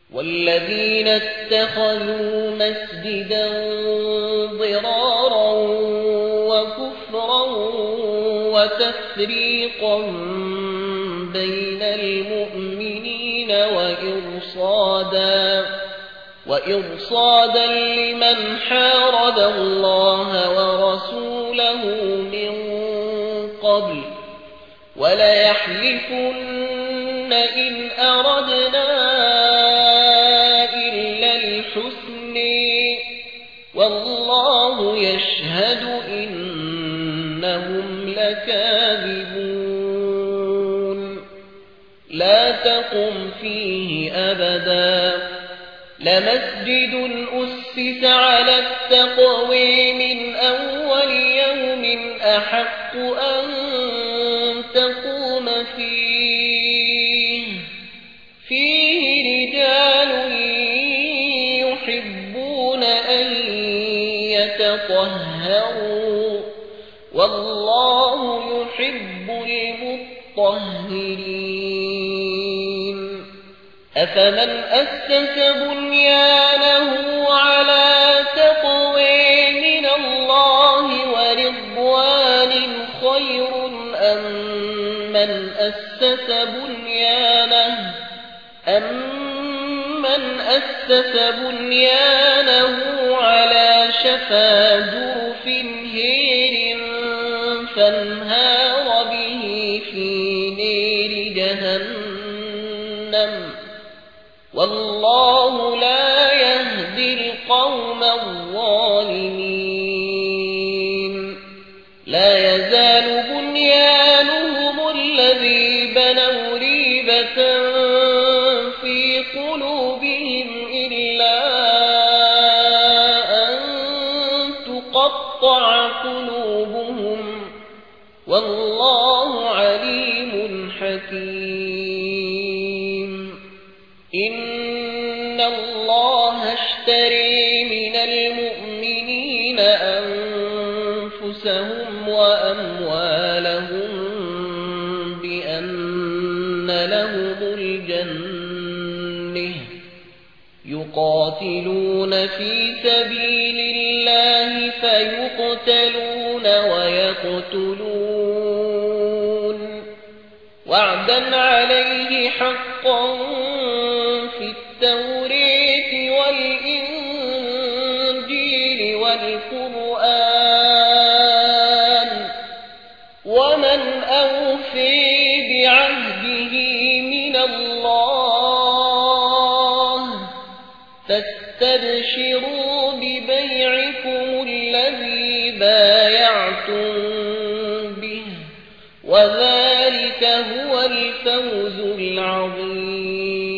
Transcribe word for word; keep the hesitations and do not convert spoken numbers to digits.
والذين اتخذوا مسجدا ضرارا وكفرا وتفريقا بين المؤمنين وإرصادا وإرصادا لمن حارب الله ورسوله من قبل وليحلفن إن أردنا إلا الحسن والله يشهد إنهم لكاذبون لا تقم فيه أبدا لمسجد أسس على التقوى من أول يوم أحق أن تقوم فيه فيه رجال يحبون أن يتطهروا والله يحب المطهرين أفمن أسس بنيانه على تقوى من الله ورضوان خير أم من أسس بنيانه أم من أسس بنيانه على شفا جرف هير فانهار به في نار جهنم والله لا يهدي القوم الظالمين لا يزال بنيانهم الذي بنوا ريبة في قلوبهم إلا أن تقطع قلوبهم والله عليم حكيم إن الله اشتري من المؤمنين أنفسهم وأموالهم بأن لهم الجنة يقاتلون في سبيل الله فيقتلون ويقتلون وعدا عليه حقا في التوراة والإنجيل والقرآن ومن أوفي بعهده من الله فاستبشروا ببيعكم الذي بايعتم به وذلك هو الفوز العظيم